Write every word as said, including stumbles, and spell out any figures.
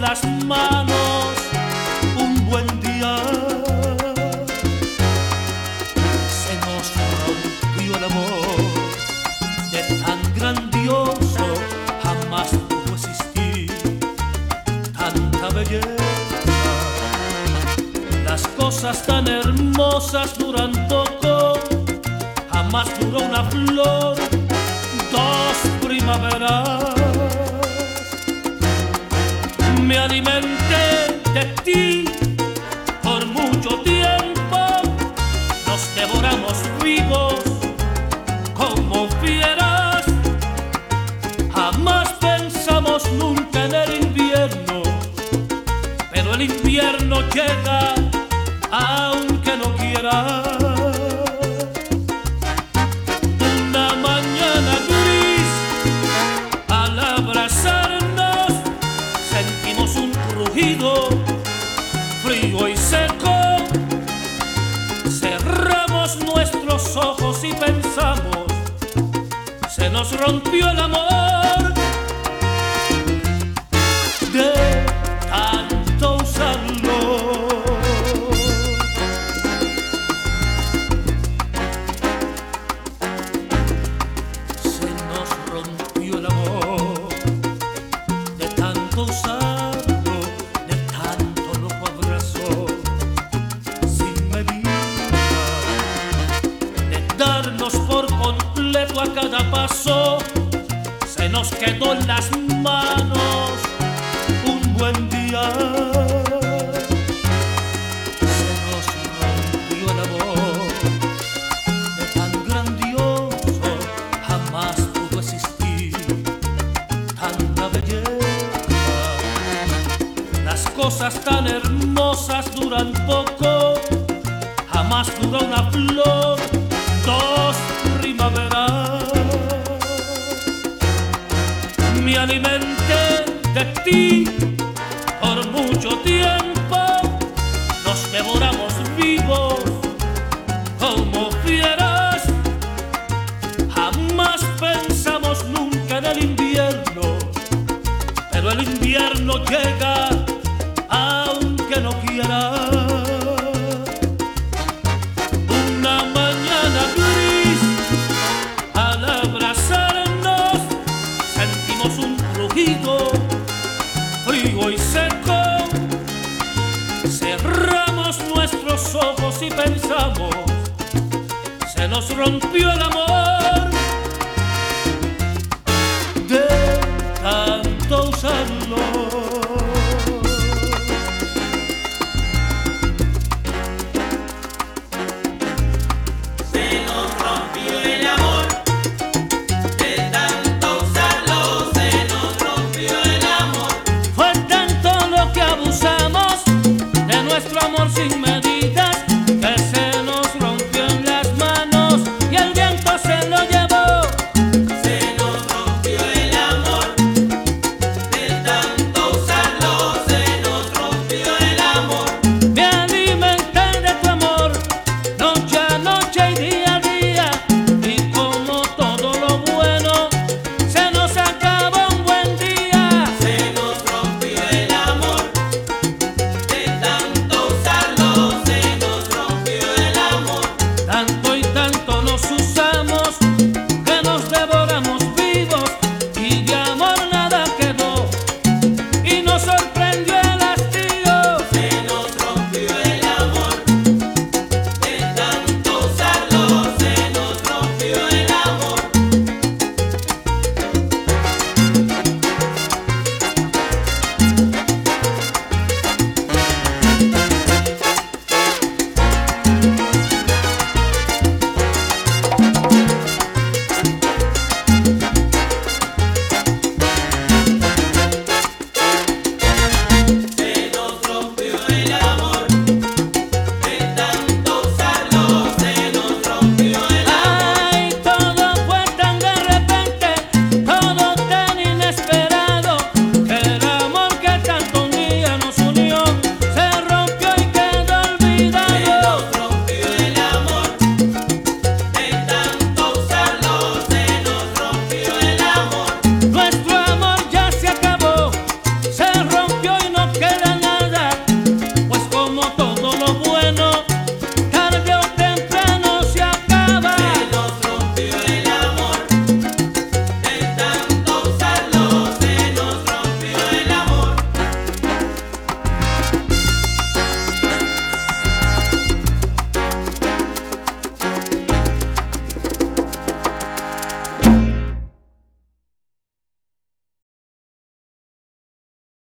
las manos un buen día. Se nos rompió el amor, de tan grandioso jamás pudo existir tanta belleza. Las cosas tan hermosas duran poco, jamás duró una flor dos primaveras. Me alimenté de ti por mucho tiempo, nos devoramos vivos como fieras. Jamás pensamos nunca en el invierno, pero el invierno llega aunque no quiera. Una mañana gris, al abrazarnos sentimos un rugido frío y seco. Cerramos nuestros ojos y pensamos, se nos rompió el amor de tanto usarlo. Se nos rompió el amor de tanto usarlo, de tanto loco abrazo sin medida, de darnos por completo a cada paso. Se nos quedó en las manos un buen día. Se nos rompió el amor, de tan grandioso jamás pudo existir tanta belleza. Las cosas tan hermosas duran poco, jamás duró una flor dos primaveras. Me alimenté de ti por mucho tiempo, nos devoramos vivos como fieras. Jamás pensamos nunca en el invierno, pero el invierno llega aunque no quiera. Una mañana gris, al abrazarnos sentimos un rugido frío y seco. Cerramos nuestros ojos y pensamos, se nos rompió el amor de tanto usarlo. Se nos rompió el amor de tanto usarlo. Se nos rompió el amor. Fue tanto lo que abusamos de nuestro amor sin medida.